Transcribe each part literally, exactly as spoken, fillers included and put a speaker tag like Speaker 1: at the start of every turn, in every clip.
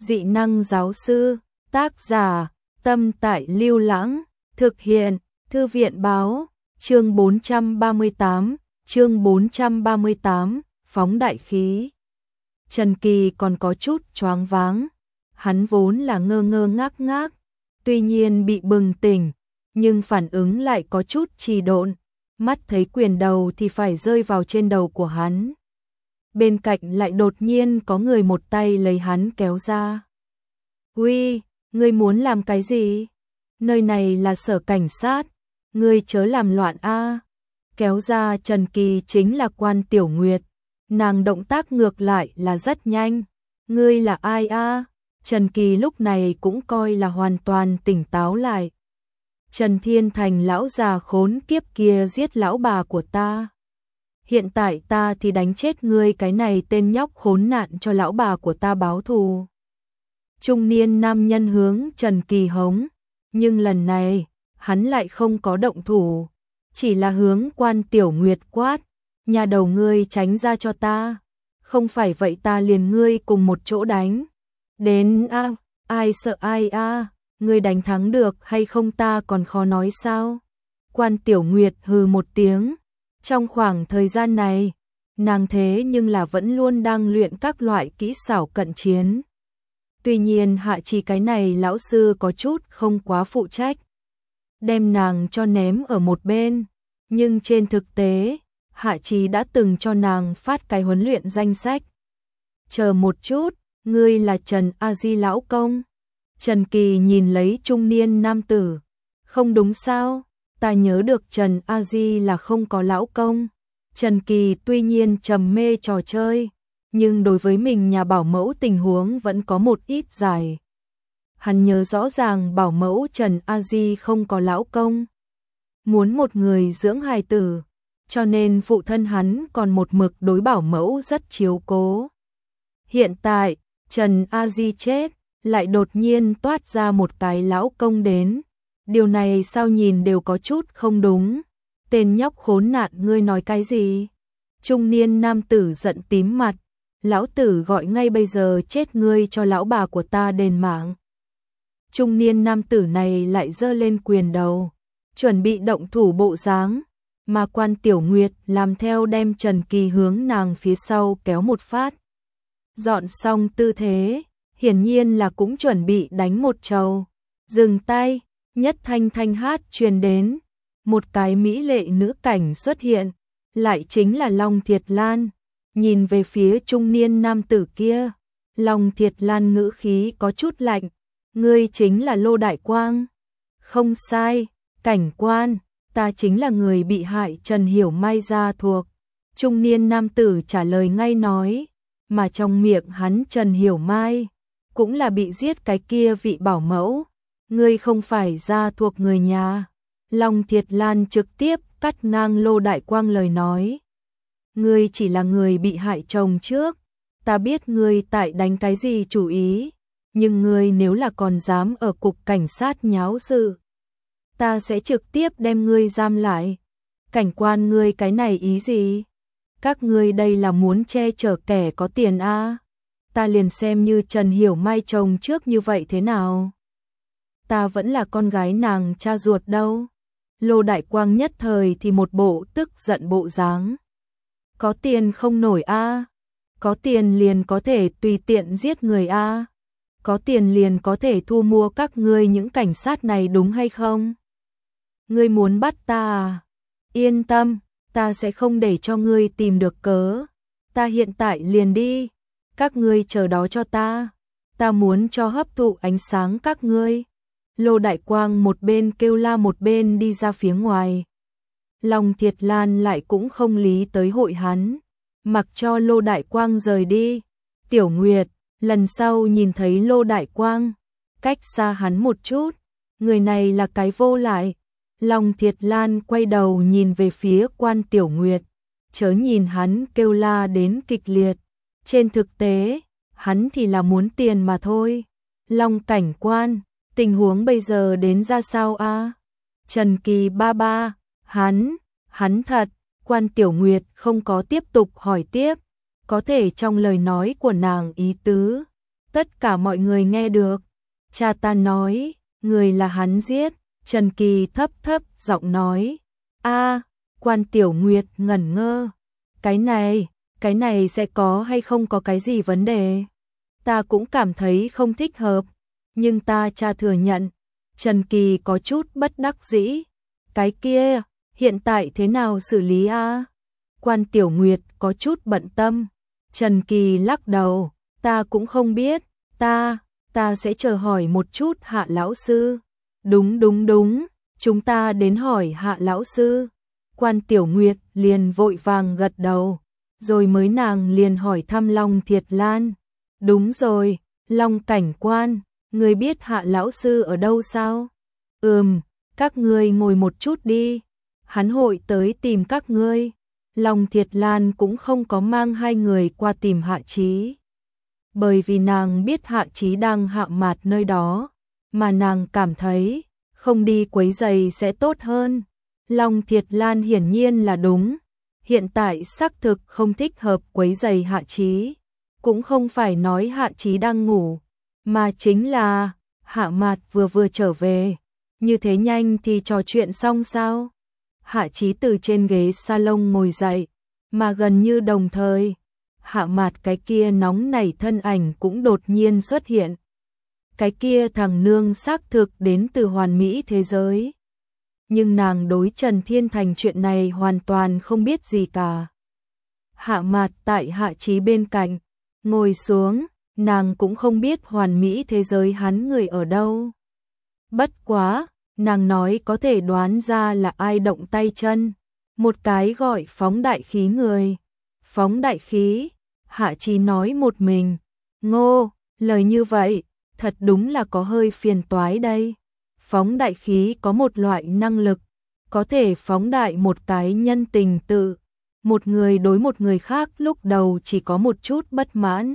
Speaker 1: Dị năng giáo sư, tác giả, Tâm Tại Lưu Lãng, thực hiện, Thư viện báo, chương bốn trăm ba mươi tám, chương bốn trăm ba mươi tám, phóng đại khí. Trần Kỳ còn có chút choáng váng, hắn vốn là ngơ ngơ ngác ngác, tuy nhiên bị bừng tỉnh, nhưng phản ứng lại có chút trì độn, mắt thấy quyền đầu thì phải rơi vào trên đầu của hắn. Bên cạnh lại đột nhiên có người một tay lấy hắn kéo ra. "Uy, ngươi muốn làm cái gì? Nơi này là sở cảnh sát, ngươi chớ làm loạn a." Kéo ra Trần Kỳ chính là Quan Tiểu Nguyệt, nàng động tác ngược lại là rất nhanh. "Ngươi là ai a?" Trần Kỳ lúc này cũng coi là hoàn toàn tỉnh táo lại. "Trần Thiên Thành lão già khốn kiếp kia giết lão bà của ta. Hiện tại ta thì đánh chết ngươi cái này tên nhóc khốn nạn cho lão bà của ta báo thù." Trung niên nam nhân hướng Trần Kỳ hống, nhưng lần này, hắn lại không có động thủ, chỉ là hướng Quan Tiểu Nguyệt quát, "Nhà đầu ngươi tránh ra cho ta, không phải vậy ta liền ngươi cùng một chỗ đánh." "Đến a, à, ai sợ ai a, à, ngươi đánh thắng được hay không ta còn khó nói sao?" Quan Tiểu Nguyệt hừ một tiếng, trong khoảng thời gian này, nàng thế nhưng là vẫn luôn đang luyện các loại kỹ xảo cận chiến. Tuy nhiên Hạ Trì cái này lão sư có chút không quá phụ trách, đem nàng cho ném ở một bên, nhưng trên thực tế, Hạ Trì đã từng cho nàng phát cái huấn luyện danh sách. "Chờ một chút, ngươi là Trần A Di lão công?" Trần Kỳ nhìn lấy trung niên nam tử, "Không đúng sao, ta nhớ được Trần A Di là không có lão công." Trần Kỳ tuy nhiên trầm mê trò chơi, nhưng đối với mình nhà bảo mẫu tình huống vẫn có một ít giải. Hắn nhớ rõ ràng bảo mẫu Trần A Di không có lão công, muốn một người dưỡng hài tử, cho nên phụ thân hắn còn một mực đối bảo mẫu rất chiếu cố. Hiện tại, Trần A Di chết, lại đột nhiên toát ra một cái lão công đến. Điều này sao nhìn đều có chút không đúng. "Tên nhóc khốn nạn, ngươi nói cái gì?" Trung niên nam tử giận tím mặt, "Lão tử gọi ngay bây giờ chết ngươi cho lão bà của ta đền mạng." Trung niên nam tử này lại giơ lên quyền đầu, chuẩn bị động thủ bộ dáng, mà Quan Tiểu Nguyệt làm theo đem Trần Kỳ hướng nàng phía sau kéo một phát. Dọn xong tư thế, hiển nhiên là cũng chuẩn bị đánh một trầu. Dừng tay, nhất thanh thanh hát truyền đến, một cái mỹ lệ nữ cảnh xuất hiện, lại chính là Long Thiệt Lan. Nhìn về phía trung niên nam tử kia, Long Thiệt Lan ngữ khí có chút lạnh, "Ngươi chính là Lô Đại Quang?" "Không sai, cảnh quan, ta chính là người bị hại Trần Hiểu Mai gia thuộc." Trung niên nam tử trả lời ngay nói, mà trong miệng hắn Trần Hiểu Mai cũng là bị giết cái kia vị bảo mẫu. "Ngươi không phải gia thuộc người nhà." Long Thiệt Lan trực tiếp cắt ngang Lô Đại Quang lời nói, "Ngươi chỉ là người bị hại chồng trước, ta biết ngươi tại đánh cái gì chủ ý, nhưng ngươi nếu là còn dám ở cục cảnh sát nháo sự, ta sẽ trực tiếp đem ngươi giam lại." "Cảnh quan, ngươi cái này ý gì? Các ngươi đây là muốn che chở kẻ có tiền a? À? Ta liền xem như Trần Hiểu Mai chồng trước như vậy thế nào? Ta vẫn là con gái nàng cha ruột đâu." Lô Đại Quang nhất thời thì một bộ tức giận bộ dáng. "Có tiền không nổi a, à? Có tiền liền có thể tùy tiện giết người a, à? Có tiền liền có thể thu mua các ngươi những cảnh sát này đúng hay không? Ngươi muốn bắt ta à? Yên tâm, ta sẽ không để cho ngươi tìm được cớ. Ta hiện tại liền đi, các ngươi chờ đó cho ta, ta muốn cho hấp thụ ánh sáng các ngươi." Lô Đại Quang một bên kêu la một bên đi ra phía ngoài. Long Thiệt Lan lại cũng không lý tới hội hắn, mặc cho Lô Đại Quang rời đi. "Tiểu Nguyệt, lần sau nhìn thấy Lô Đại Quang, cách xa hắn một chút, người này là cái vô lại." Long Thiệt Lan quay đầu nhìn về phía Quan Tiểu Nguyệt, chớ nhìn hắn kêu la đến kịch liệt, trên thực tế, hắn thì là muốn tiền mà thôi. "Long cảnh quan, tình huống bây giờ đến ra sao a?" À? "Trần Kỳ ba ba, hắn, hắn thật." Quan Tiểu Nguyệt không có tiếp tục hỏi tiếp, có thể trong lời nói của nàng ý tứ Tất cả mọi người nghe được. Cha ta nói, người là hắn giết. Trần Kỳ thấp thấp giọng nói. A, Quan Tiểu Nguyệt ngẩn ngơ. Cái này, cái này sẽ có hay không có cái gì vấn đề? Ta cũng cảm thấy không thích hợp, nhưng ta cha thừa nhận. Trần Kỳ có chút bất đắc dĩ. Cái kia, hiện tại thế nào xử lý a? Quan Tiểu Nguyệt có chút bận tâm. Trần Kỳ lắc đầu, ta cũng không biết, ta, ta sẽ chờ hỏi một chút Hạ lão sư. Đúng đúng đúng, chúng ta đến hỏi Hạ lão sư. Quan Tiểu Nguyệt liền vội vàng gật đầu, rồi mới nàng liền hỏi thăm Long Thiệt Lan. Đúng rồi, Long cảnh quan, ngươi biết Hạ lão sư ở đâu sao? Ừm, các ngươi ngồi một chút đi, hắn hội tới tìm các ngươi. Long Thiệt Lan cũng không có mang hai người qua tìm Hạ Chí, bởi vì nàng biết Hạ Chí đang Hạ Mạt nơi đó, mà nàng cảm thấy không đi quấy rầy sẽ tốt hơn. Long Thiệt Lan hiển nhiên là đúng, hiện tại xác thực không thích hợp quấy rầy Hạ Chí, cũng không phải nói Hạ Chí đang ngủ, mà chính là Hạ Mạt vừa vừa trở về, như thế nhanh thì trò chuyện xong sao? Hạ Chí từ trên ghế salon ngồi dậy, mà gần như đồng thời, Hạ Mạt cái kia nóng nảy thân ảnh cũng đột nhiên xuất hiện. Cái kia thằng nương xác thực đến từ hoàn mỹ thế giới. Nhưng nàng đối Trần Thiên Thành chuyện này hoàn toàn không biết gì cả. Hạ Mạt tại Hạ Chí bên cạnh, ngồi xuống, nàng cũng không biết hoàn mỹ thế giới hắn người ở đâu. Bất quá, nàng nói có thể đoán ra là ai động tay chân. Một cái gọi phóng đại khí người. Phóng đại khí, Hạ Chí nói một mình. Ngô, lời như vậy, thật đúng là có hơi phiền toái đây. Phóng đại khí có một loại năng lực, có thể phóng đại một cái nhân tình tự. Một người đối một người khác lúc đầu chỉ có một chút bất mãn.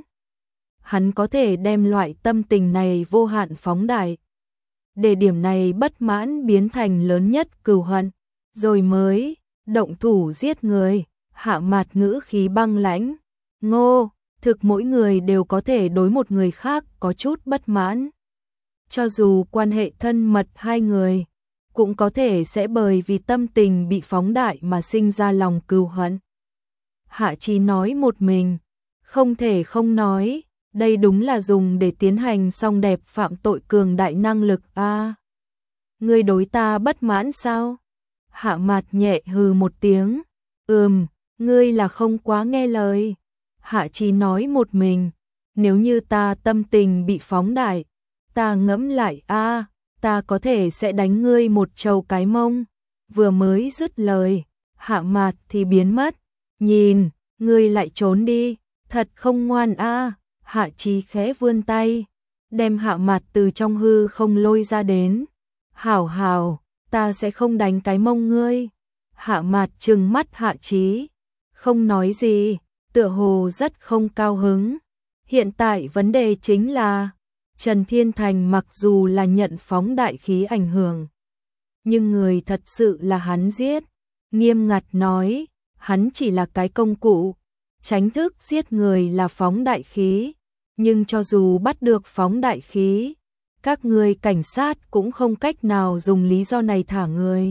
Speaker 1: Hắn có thể đem loại tâm tình này vô hạn phóng đại, để điểm này bất mãn biến thành lớn nhất cừu hận, rồi mới động thủ giết người. Hạ Mạt ngữ khí băng lãnh. Ngô, thực mỗi người đều có thể đối một người khác có chút bất mãn. Cho dù quan hệ thân mật hai người, cũng có thể sẽ bởi vì tâm tình bị phóng đại mà sinh ra lòng cừu hận. Hạ Chí nói một mình, không thể không nói, đây đúng là dùng để tiến hành song đẹp phạm tội cường đại năng lực a. À, ngươi đối ta bất mãn sao? Hạ Mạt nhẹ hừ một tiếng, ừm, ngươi là không quá nghe lời. Hạ Chí nói một mình, nếu như ta tâm tình bị phóng đại, ta ngẫm lại a, à, ta có thể sẽ đánh ngươi một trầu cái mông. Vừa mới dứt lời, Hạ Mạt thì biến mất. Nhìn, ngươi lại trốn đi, thật không ngoan a. À. Hạ Chí khẽ vươn tay, đem Hạ Mạt từ trong hư không lôi ra đến. Hảo hảo, ta sẽ không đánh cái mông ngươi. Hạ Mạt trừng mắt Hạ Chí, không nói gì, tựa hồ rất không cao hứng. Hiện tại vấn đề chính là, Trần Thiên Thành mặc dù là nhận phóng đại khí ảnh hưởng, nhưng người thật sự là hắn giết. Nghiêm ngặt nói, hắn chỉ là cái công cụ, tránh thức giết người là phóng đại khí. Nhưng cho dù bắt được phóng đại khí, các người cảnh sát cũng không cách nào dùng lý do này thả người.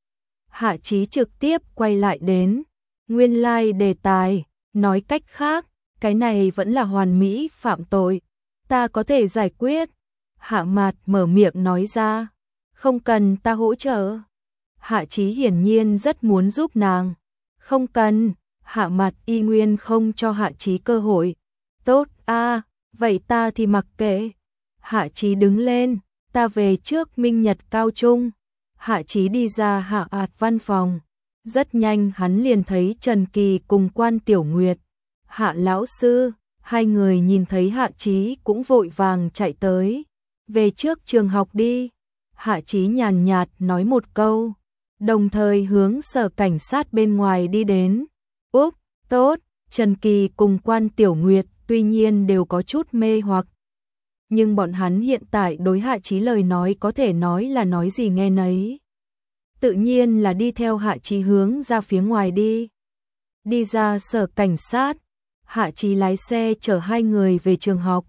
Speaker 1: Hạ Chí trực tiếp quay lại đến nguyên lai like đề tài, nói cách khác, cái này vẫn là hoàn mỹ phạm tội, ta có thể giải quyết. Hạ Mạt mở miệng nói ra, không cần ta hỗ trợ. Hạ Chí hiển nhiên rất muốn giúp nàng. Không cần, Hạ Mạt y nguyên không cho Hạ Chí cơ hội. Tốt a, à, vậy ta thì mặc kệ. Hạ Chí đứng lên, ta về trước Minh Nhật Cao Trung. Hạ Chí đi ra Hạ Ạt văn phòng. Rất nhanh hắn liền thấy Trần Kỳ cùng Quan Tiểu Nguyệt. Hạ lão sư, hai người nhìn thấy Hạ Chí cũng vội vàng chạy tới. Về trước trường học đi. Hạ Chí nhàn nhạt nói một câu, đồng thời hướng sở cảnh sát bên ngoài đi đến. Úp, tốt, Trần Kỳ cùng Quan Tiểu Nguyệt tuy nhiên đều có chút mê hoặc. Nhưng bọn hắn hiện tại đối Hạ Chí lời nói có thể nói là nói gì nghe nấy. Tự nhiên là đi theo Hạ Chí hướng ra phía ngoài đi. Đi ra sở cảnh sát, Hạ Chí lái xe chở hai người về trường học.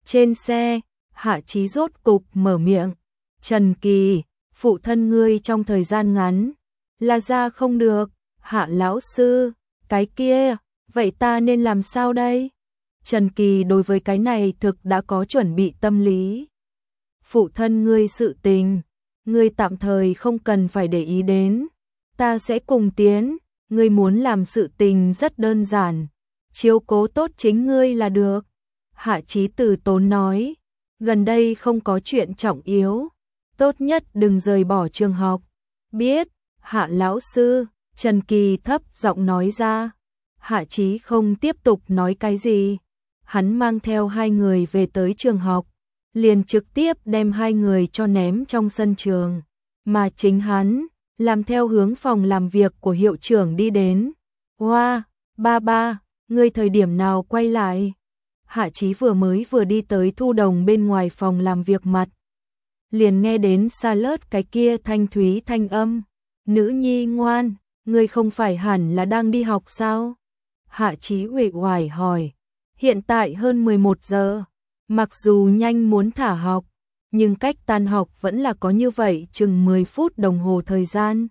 Speaker 1: Trên xe, Hạ Chí rốt cục mở miệng. Trần Kỳ, phụ thân ngươi trong thời gian ngắn là ra không được. Hạ lão sư, cái kia, vậy ta nên làm sao đây? Trần Kỳ đối với cái này thực đã có chuẩn bị tâm lý. Phụ thân ngươi sự tình, ngươi tạm thời không cần phải để ý đến. Ta sẽ cùng tiến, ngươi muốn làm sự tình rất đơn giản. Chiếu cố tốt chính ngươi là được. Hạ Chí từ tốn nói, gần đây không có chuyện trọng yếu. Tốt nhất đừng rời bỏ trường học. Biết, Hạ lão sư, Trần Kỳ thấp giọng nói ra. Hạ Chí không tiếp tục nói cái gì. Hắn mang theo hai người về tới trường học, liền trực tiếp đem hai người cho ném trong sân trường. Mà chính hắn, làm theo hướng phòng làm việc của hiệu trưởng đi đến. Hoa, wow, ba ba, ngươi thời điểm nào quay lại? Hạ Chí vừa mới vừa đi tới Thu Đồng bên ngoài phòng làm việc mặt. Liền nghe đến xa lớt cái kia thanh thúy thanh âm. Nữ nhi ngoan, ngươi không phải hẳn là đang đi học sao? Hạ Chí uể oải hỏi. Hiện tại hơn mười một giờ, mặc dù nhanh muốn thả học, nhưng cách tan học vẫn là có như vậy chừng mười phút đồng hồ thời gian.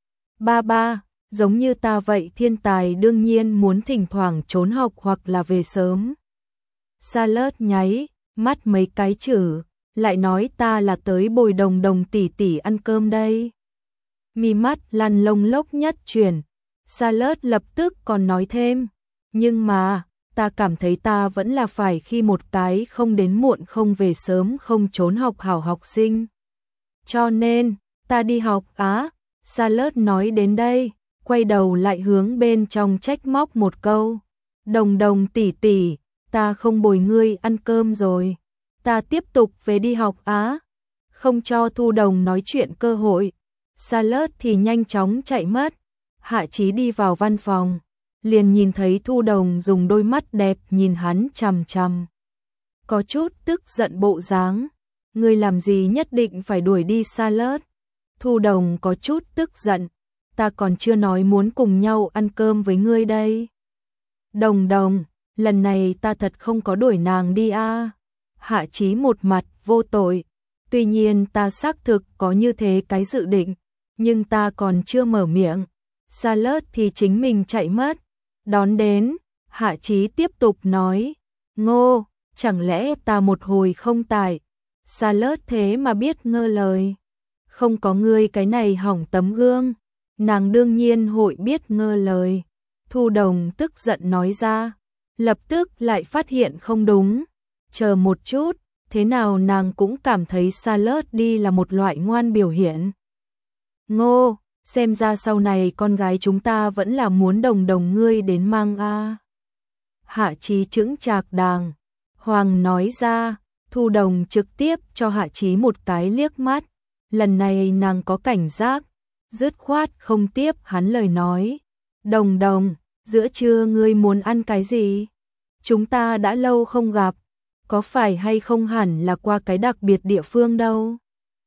Speaker 1: Ba ba, giống như ta vậy thiên tài đương nhiên muốn thỉnh thoảng trốn học hoặc là về sớm. Sa Lớt nháy mắt mấy cái chữ, lại nói ta là tới bồi Đồng Đồng tỷ tỷ ăn cơm đây. Mi mắt lăn lông lốc nhất chuyển, Sa Lớt lập tức còn nói thêm, nhưng mà, ta cảm thấy ta vẫn là phải khi một cái không đến muộn không về sớm không trốn học hảo học sinh. Cho nên, ta đi học á. Sa Lớt nói đến đây, quay đầu lại hướng bên trong trách móc một câu. Đồng Đồng tỷ tỷ, ta không bồi ngươi ăn cơm rồi. Ta tiếp tục về đi học á. Không cho Thu Đồng nói chuyện cơ hội. Sa Lớt thì nhanh chóng chạy mất. Hạ Chí đi vào văn phòng, liền nhìn thấy Thu Đồng dùng đôi mắt đẹp nhìn hắn chằm chằm. Có chút tức giận bộ dáng. Ngươi làm gì nhất định phải đuổi đi Sa Lớt? Thu Đồng có chút tức giận. Ta còn chưa nói muốn cùng nhau ăn cơm với ngươi đây. Đồng Đồng, lần này ta thật không có đuổi nàng đi a. À. Hạ Chí một mặt vô tội. Tuy nhiên ta xác thực có như thế cái dự định, nhưng ta còn chưa mở miệng. Sa Lớt thì chính mình chạy mất. Đón đến, Hạ Chí tiếp tục nói, Ngô, chẳng lẽ ta một hồi không tại? Sa Lớt thế mà biết ngơ lời. Không có ngươi cái này hỏng tấm gương, nàng đương nhiên hội biết ngơ lời. Thu Đồng tức giận nói ra, lập tức lại phát hiện không đúng. Chờ một chút, thế nào nàng cũng cảm thấy Sa Lớt đi là một loại ngoan biểu hiện. Ngô, xem ra sau này con gái chúng ta vẫn là muốn Đồng Đồng ngươi đến mang a. À. Hạ Chí chững chạc đàng hoàng nói ra. Thu Đồng trực tiếp cho Hạ Chí một cái liếc mắt. Lần này nàng có cảnh giác, dứt khoát không tiếp hắn lời nói. Đồng Đồng, giữa trưa ngươi muốn ăn cái gì? Chúng ta đã lâu không gặp, có phải hay không hẳn là qua cái đặc biệt địa phương đâu?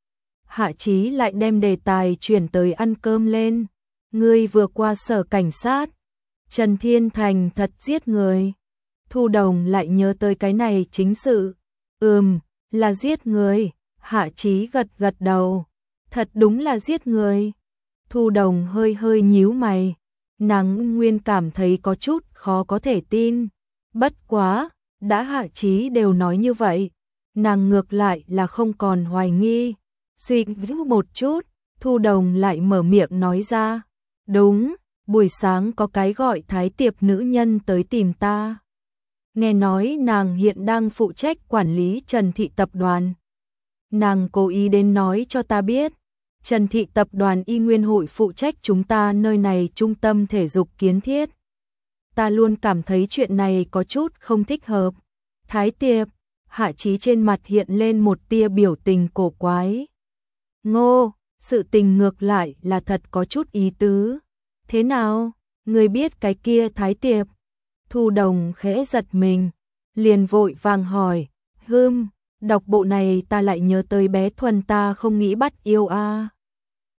Speaker 1: Hạ Chí lại đem đề tài chuyển tới ăn cơm lên. Ngươi vừa qua sở cảnh sát, Trần Thiên Thành thật giết người. Thu Đồng lại nhớ tới cái này chính sự. Ừm, là giết người. Hạ Chí gật gật đầu. Thật đúng là giết người. Thu Đồng hơi hơi nhíu mày. Nàng nguyên cảm thấy có chút khó có thể tin. Bất quá, đã Hạ Chí đều nói như vậy, nàng ngược lại là không còn hoài nghi. Suy nghĩ một chút, Thu Đồng lại mở miệng nói ra. Đúng, buổi sáng có cái gọi Thái Tiệp nữ nhân tới tìm ta. Nghe nói nàng hiện đang phụ trách quản lý Trần Thị Tập đoàn. Nàng cố ý đến nói cho ta biết, Trần Thị Tập đoàn Y Nguyên hội phụ trách chúng ta nơi này trung tâm thể dục kiến thiết. Ta luôn cảm thấy chuyện này có chút không thích hợp. Thái Tiệp, Hạ Chí trên mặt hiện lên một tia biểu tình cổ quái. Ngô, sự tình ngược lại là thật có chút ý tứ. Thế nào, người biết cái kia Thái Tiệp? Thu Đồng khẽ giật mình, liền vội vàng hỏi, hừm, đọc bộ này ta lại nhớ tới bé Thuần ta không nghĩ bắt yêu a. À.